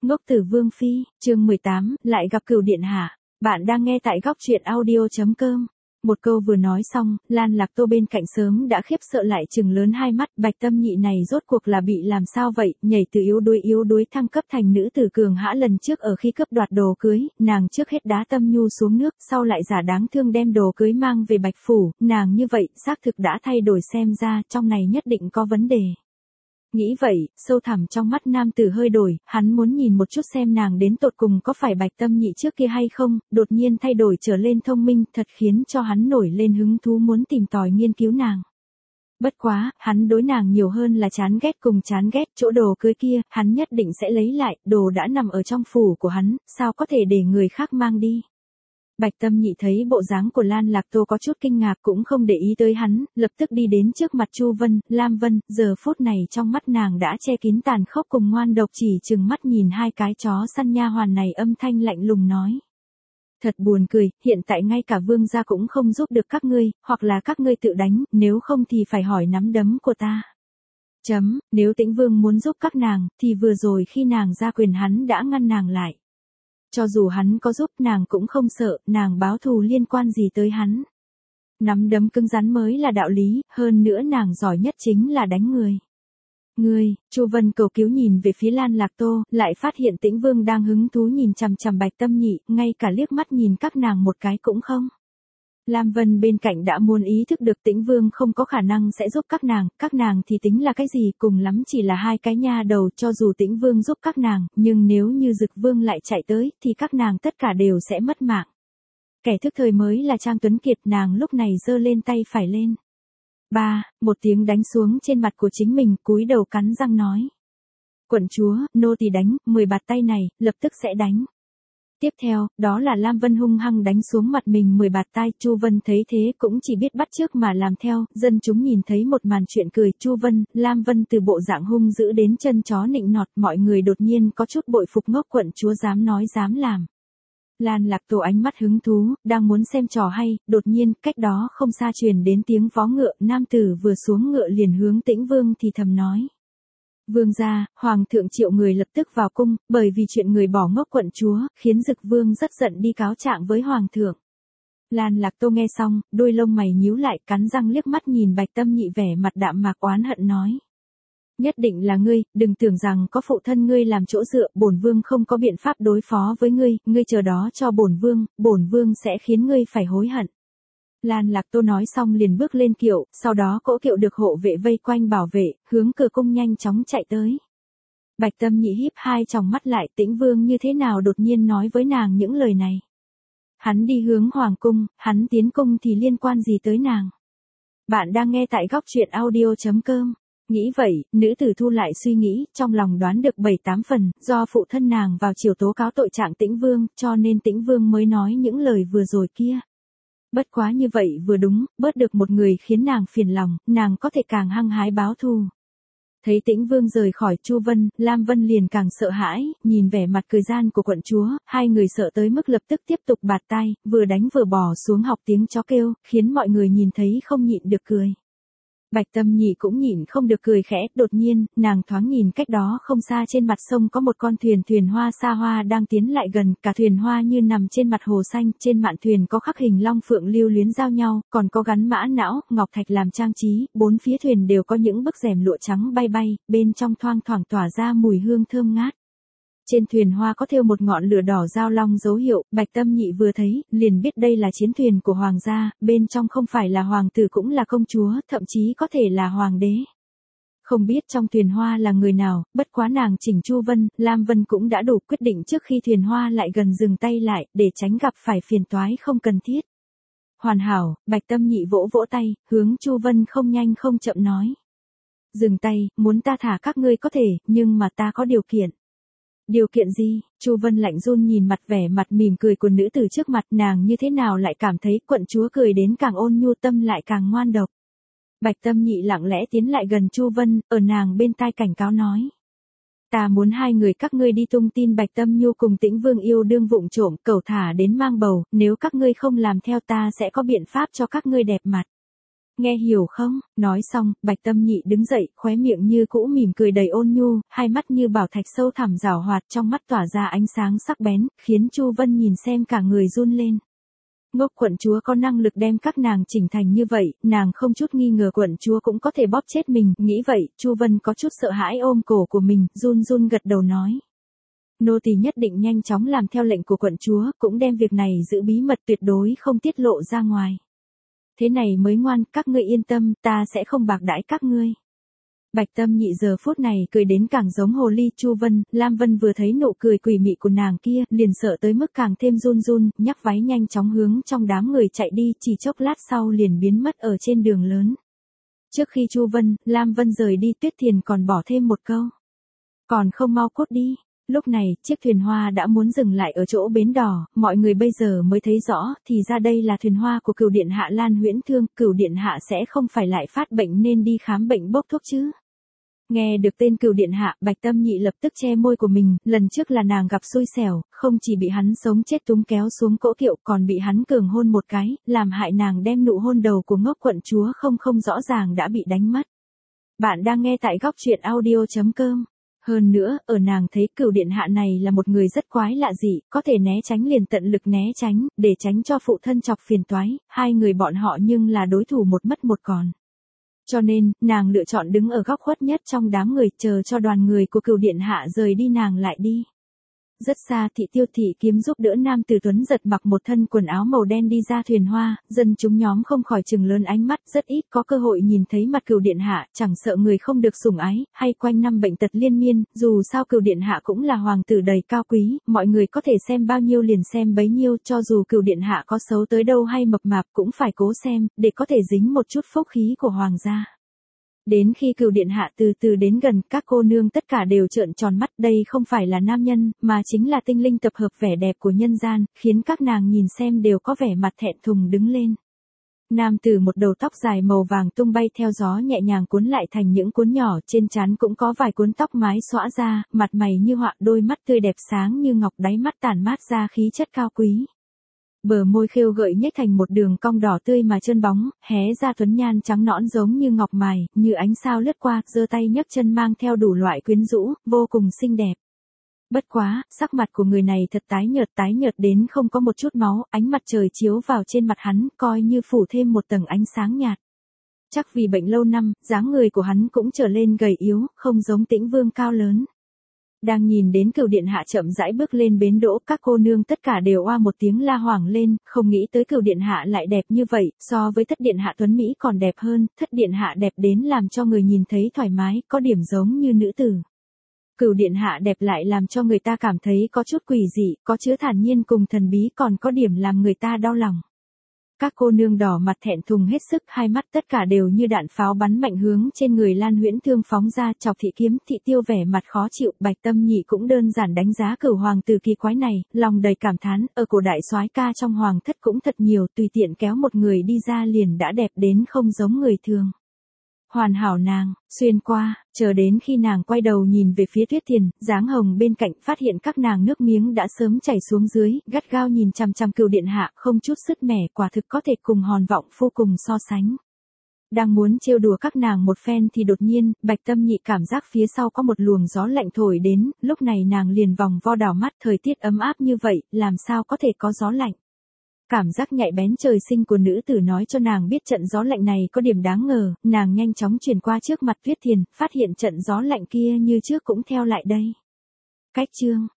Ngốc Tử Vương Phi, chương 18, lại gặp Cửu điện hạ. Bạn đang nghe tại góc truyện audio.com. Một câu vừa nói xong, Lan Lạc Tô bên cạnh sớm đã khiếp sợ lại trừng lớn hai mắt. Bạch Tâm Nhị này rốt cuộc là bị làm sao vậy, nhảy từ yếu đuối thăng cấp thành nữ tử cường hã. Lần trước ở khi cướp đoạt đồ cưới, nàng trước hết đá Tâm Nhu xuống nước, sau lại giả đáng thương đem đồ cưới mang về Bạch Phủ. Nàng như vậy, xác thực đã thay đổi, xem ra trong này nhất định có vấn đề. Nghĩ vậy, sâu thẳm trong mắt nam tử hơi đổi, hắn muốn nhìn một chút xem nàng đến tột cùng có phải Bạch Tâm Nhị trước kia hay không, đột nhiên thay đổi trở lên thông minh, thật khiến cho hắn nổi lên hứng thú muốn tìm tòi nghiên cứu nàng. Bất quá, hắn đối nàng nhiều hơn là chán ghét cùng chán ghét, chỗ đồ cưới kia, hắn nhất định sẽ lấy lại, đồ đã nằm ở trong phủ của hắn, sao có thể để người khác mang đi. Bạch Tâm Nhị thấy bộ dáng của Lan Lạc Tô có chút kinh ngạc cũng không để ý tới hắn, lập tức đi đến trước mặt Chu Vân, Lam Vân, giờ phút này trong mắt nàng đã che kín tàn khốc cùng ngoan độc, chỉ chừng mắt nhìn hai cái chó săn nha hoàn này âm thanh lạnh lùng nói. Thật buồn cười, hiện tại ngay cả vương gia cũng không giúp được các ngươi, hoặc là các ngươi tự đánh, nếu không thì phải hỏi nắm đấm của ta. Nếu Tĩnh Vương muốn giúp các nàng, thì vừa rồi khi nàng ra quyền hắn đã ngăn nàng lại. Cho dù hắn có giúp nàng cũng không sợ, nàng báo thù liên quan gì tới hắn. Nắm đấm cứng rắn mới là đạo lý, hơn nữa nàng giỏi nhất chính là đánh người. Chu Vân cầu cứu nhìn về phía Lan Lạc Tô, lại phát hiện Tĩnh Vương đang hứng thú nhìn chằm chằm Bạch Tâm Nhị, ngay cả liếc mắt nhìn các nàng một cái cũng không. Lam Vân bên cạnh đã muốn ý thức được Tĩnh Vương không có khả năng sẽ giúp các nàng thì tính là cái gì, cùng lắm chỉ là hai cái nha đầu. Cho dù Tĩnh Vương giúp các nàng, nhưng nếu như Dực Vương lại chạy tới, thì các nàng tất cả đều sẽ mất mạng. Kẻ thức thời mới là Trang Tuấn Kiệt, nàng lúc này giơ lên tay phải lên. Một tiếng đánh xuống trên mặt của chính mình, cúi đầu cắn răng nói. Quận chúa, nô tỳ đánh, 10 bạt tay này, lập tức sẽ đánh. Tiếp theo, đó là Lam Vân hung hăng đánh xuống mặt mình 10 bạt tai. Chu Vân thấy thế cũng chỉ biết bắt chước mà làm theo, dân chúng nhìn thấy một màn chuyện cười. Chu Vân, Lam Vân từ bộ dạng hung dữ đến chân chó nịnh nọt, mọi người đột nhiên có chút bội phục Ngốc quận chúa dám nói dám làm. Lan Lạc Tô ánh mắt hứng thú, đang muốn xem trò hay, đột nhiên, cách đó không xa truyền đến tiếng vó ngựa, nam tử vừa xuống ngựa liền hướng Tĩnh Vương thì thầm nói. Vương gia, hoàng thượng triệu người lập tức vào cung, bởi vì chuyện người bỏ Ngốc quận chúa, khiến Dực Vương rất giận đi cáo trạng với hoàng thượng. Lan Lạc Tô nghe xong, đôi lông mày nhíu lại, cắn răng liếc mắt nhìn Bạch Tâm Nhị vẻ mặt đạm mạc oán hận nói. Nhất định là ngươi, đừng tưởng rằng có phụ thân ngươi làm chỗ dựa, bổn vương không có biện pháp đối phó với ngươi, ngươi chờ đó cho bổn vương sẽ khiến ngươi phải hối hận. Lan Lạc Tô nói xong liền bước lên kiệu, sau đó cỗ kiệu được hộ vệ vây quanh bảo vệ, hướng cửa cung nhanh chóng chạy tới. Bạch Tâm Nhị híp hai tròng mắt lại, Tĩnh Vương như thế nào đột nhiên nói với nàng những lời này. Hắn đi hướng hoàng cung, hắn tiến cung thì liên quan gì tới nàng. Bạn đang nghe tại góc truyện audio.com. Nghĩ vậy, nữ tử thu lại suy nghĩ, trong lòng đoán được 7-8 phần, do phụ thân nàng vào chiều tố cáo tội trạng Tĩnh Vương, cho nên Tĩnh Vương mới nói những lời vừa rồi kia. Bất quá như vậy vừa đúng, bớt được một người khiến nàng phiền lòng, nàng có thể càng hăng hái báo thù. Thấy Tĩnh Vương rời khỏi Chu Vân, Lam Vân liền càng sợ hãi, nhìn vẻ mặt cười gian của quận chúa, hai người sợ tới mức lập tức tiếp tục bạt tai, vừa đánh vừa bỏ xuống học tiếng chó kêu, khiến mọi người nhìn thấy không nhịn được cười. Bạch Tâm Nhị cũng nhịn không được cười khẽ, đột nhiên, nàng thoáng nhìn cách đó không xa trên mặt sông có một con thuyền hoa xa hoa đang tiến lại gần, cả thuyền hoa như nằm trên mặt hồ xanh, trên mạn thuyền có khắc hình long phượng lưu luyến giao nhau, còn có gắn mã não, ngọc thạch làm trang trí, bốn phía thuyền đều có những bức rèm lụa trắng bay bay, bên trong thoang thoảng tỏa ra mùi hương thơm ngát. Trên thuyền hoa có thêu một ngọn lửa đỏ giao long dấu hiệu, Bạch Tâm Nhị vừa thấy, liền biết đây là chiến thuyền của hoàng gia, bên trong không phải là hoàng tử cũng là công chúa, thậm chí có thể là hoàng đế. Không biết trong thuyền hoa là người nào, bất quá nàng chỉnh Chu Vân, Lam Vân cũng đã đủ quyết định trước khi thuyền hoa lại gần dừng tay lại, để tránh gặp phải phiền toái không cần thiết. Hoàn hảo, Bạch Tâm Nhị vỗ vỗ tay, hướng Chu Vân không nhanh không chậm nói. Dừng tay, muốn ta thả các ngươi có thể, nhưng mà ta có điều kiện. Điều kiện gì? Chu Vân lạnh run nhìn mặt vẻ mặt mỉm cười của nữ tử trước mặt, nàng như thế nào lại cảm thấy quận chúa cười đến càng ôn nhu, tâm lại càng ngoan độc. Bạch Tâm Nhị lặng lẽ tiến lại gần Chu Vân, ở nàng bên tai cảnh cáo nói. Ta muốn hai người các ngươi đi tung tin Bạch Tâm Nhu cùng Tĩnh Vương yêu đương vụng trộm, cẩu thả đến mang bầu, nếu các ngươi không làm theo ta sẽ có biện pháp cho các ngươi đẹp mặt. Nghe hiểu không? Nói xong, Bạch Tâm Nhị đứng dậy, khóe miệng như cũ mỉm cười đầy ôn nhu, hai mắt như bảo thạch sâu thẳm rảo hoạt trong mắt tỏa ra ánh sáng sắc bén, khiến Chu Vân nhìn xem cả người run lên. Ngốc quận chúa có năng lực đem các nàng chỉnh thành như vậy, nàng không chút nghi ngờ quận chúa cũng có thể bóp chết mình, nghĩ vậy, Chu Vân có chút sợ hãi ôm cổ của mình, run run gật đầu nói. Nô tỳ nhất định nhanh chóng làm theo lệnh của quận chúa, cũng đem việc này giữ bí mật tuyệt đối không tiết lộ ra ngoài. Thế này mới ngoan, các ngươi yên tâm, ta sẽ không bạc đãi các ngươi. Bạch Tâm Nhị giờ phút này cười đến càng giống hồ ly. Chu Vân, Lam Vân vừa thấy nụ cười quỷ mị của nàng kia, liền sợ tới mức càng thêm run run, nhắc váy nhanh chóng hướng trong đám người chạy đi, chỉ chốc lát sau liền biến mất ở trên đường lớn. Trước khi Chu Vân, Lam Vân rời đi, Tuyết Thiền còn bỏ thêm một câu. Còn không mau cút đi. Lúc này, chiếc thuyền hoa đã muốn dừng lại ở chỗ bến đỏ, mọi người bây giờ mới thấy rõ, thì ra đây là thuyền hoa của Cửu điện hạ Lan Huyễn Thương, Cửu điện hạ sẽ không phải lại phát bệnh nên đi khám bệnh bốc thuốc chứ. Nghe được tên Cửu điện hạ, Bạch Tâm Nhị lập tức che môi của mình, lần trước là nàng gặp xui xẻo, không chỉ bị hắn sống chết túng kéo xuống cỗ kiệu, còn bị hắn cường hôn một cái, làm hại nàng đem nụ hôn đầu của ngốc quận chúa không rõ ràng đã bị đánh mất. Bạn đang nghe tại góc truyện audio.com. Hơn nữa, ở nàng thấy Cửu điện hạ này là một người rất quái lạ dị, có thể né tránh liền tận lực né tránh, để tránh cho phụ thân chọc phiền toái, hai người bọn họ nhưng là đối thủ một mất một còn. Cho nên, nàng lựa chọn đứng ở góc khuất nhất trong đám người, chờ cho đoàn người của Cửu điện hạ rời đi nàng lại đi. Rất xa Thị Tiêu Thị Kiếm giúp đỡ nam tử tuấn giật mặc một thân quần áo màu đen đi ra thuyền hoa, dân chúng nhóm không khỏi chừng lớn ánh mắt, rất ít có cơ hội nhìn thấy mặt Cửu điện hạ, chẳng sợ người không được sủng ái, hay quanh năm bệnh tật liên miên, dù sao Cửu điện hạ cũng là hoàng tử đầy cao quý, mọi người có thể xem bao nhiêu liền xem bấy nhiêu, cho dù Cửu điện hạ có xấu tới đâu hay mập mạp cũng phải cố xem, để có thể dính một chút phúc khí của hoàng gia. Đến khi Cửu điện hạ từ từ đến gần, các cô nương tất cả đều trợn tròn mắt, đây không phải là nam nhân, mà chính là tinh linh tập hợp vẻ đẹp của nhân gian, khiến các nàng nhìn xem đều có vẻ mặt thẹn thùng đứng lên. Nam tử một đầu tóc dài màu vàng tung bay theo gió nhẹ nhàng cuốn lại thành những cuốn nhỏ, trên trán cũng có vài cuốn tóc mái xõa ra, mặt mày như họa, đôi mắt tươi đẹp sáng như ngọc, đáy mắt tản mát ra khí chất cao quý. Bờ môi khêu gợi nhếch thành một đường cong đỏ tươi mà trơn bóng, hé ra tuấn nhan trắng nõn giống như ngọc mài, như ánh sao lướt qua, giơ tay nhấc chân mang theo đủ loại quyến rũ, vô cùng xinh đẹp. Bất quá, sắc mặt của người này thật tái nhợt đến không có một chút máu, ánh mặt trời chiếu vào trên mặt hắn, coi như phủ thêm một tầng ánh sáng nhạt. Chắc vì bệnh lâu năm, dáng người của hắn cũng trở lên gầy yếu, không giống Tĩnh Vương cao lớn. Đang nhìn đến Cửu điện hạ chậm rãi bước lên bến đỗ, các cô nương tất cả đều oa một tiếng la hoảng lên, không nghĩ tới Cửu điện hạ lại đẹp như vậy, so với Thất điện hạ tuấn mỹ còn đẹp hơn, Thất điện hạ đẹp đến làm cho người nhìn thấy thoải mái, có điểm giống như nữ tử. Cửu điện hạ đẹp lại làm cho người ta cảm thấy có chút quỷ dị, có chứa thản nhiên cùng thần bí, còn có điểm làm người ta đau lòng. Các cô nương đỏ mặt thẹn thùng hết sức, hai mắt tất cả đều như đạn pháo bắn mạnh hướng trên người Lan Huyễn Thương phóng ra, Chọc Thị Kiếm, Thị Tiêu vẻ mặt khó chịu, Bạch Tâm Nhị cũng đơn giản đánh giá Cửu hoàng tử kỳ quái này, lòng đầy cảm thán, ở cổ đại soái ca trong hoàng thất cũng thật nhiều, tùy tiện kéo một người đi ra liền đã đẹp đến không giống người thường. Hoàn hảo nàng, xuyên qua, chờ đến khi nàng quay đầu nhìn về phía Tuyết Thiền, dáng hồng bên cạnh, phát hiện các nàng nước miếng đã sớm chảy xuống dưới, gắt gao nhìn chằm chằm Cửu điện hạ, không chút sứt mẻ, quả thực có thể cùng Hòn Vọng Phu cùng so sánh. Đang muốn trêu đùa các nàng một phen thì đột nhiên, Bạch Tâm Nhị cảm giác phía sau có một luồng gió lạnh thổi đến, lúc này nàng liền vòng vo đảo mắt, thời tiết ấm áp như vậy, làm sao có thể có gió lạnh. Cảm giác nhạy bén trời sinh của nữ tử nói cho nàng biết trận gió lạnh này có điểm đáng ngờ, nàng nhanh chóng chuyển qua trước mặt Tuyết Thiền, phát hiện trận gió lạnh kia như trước cũng theo lại đây. Cách chương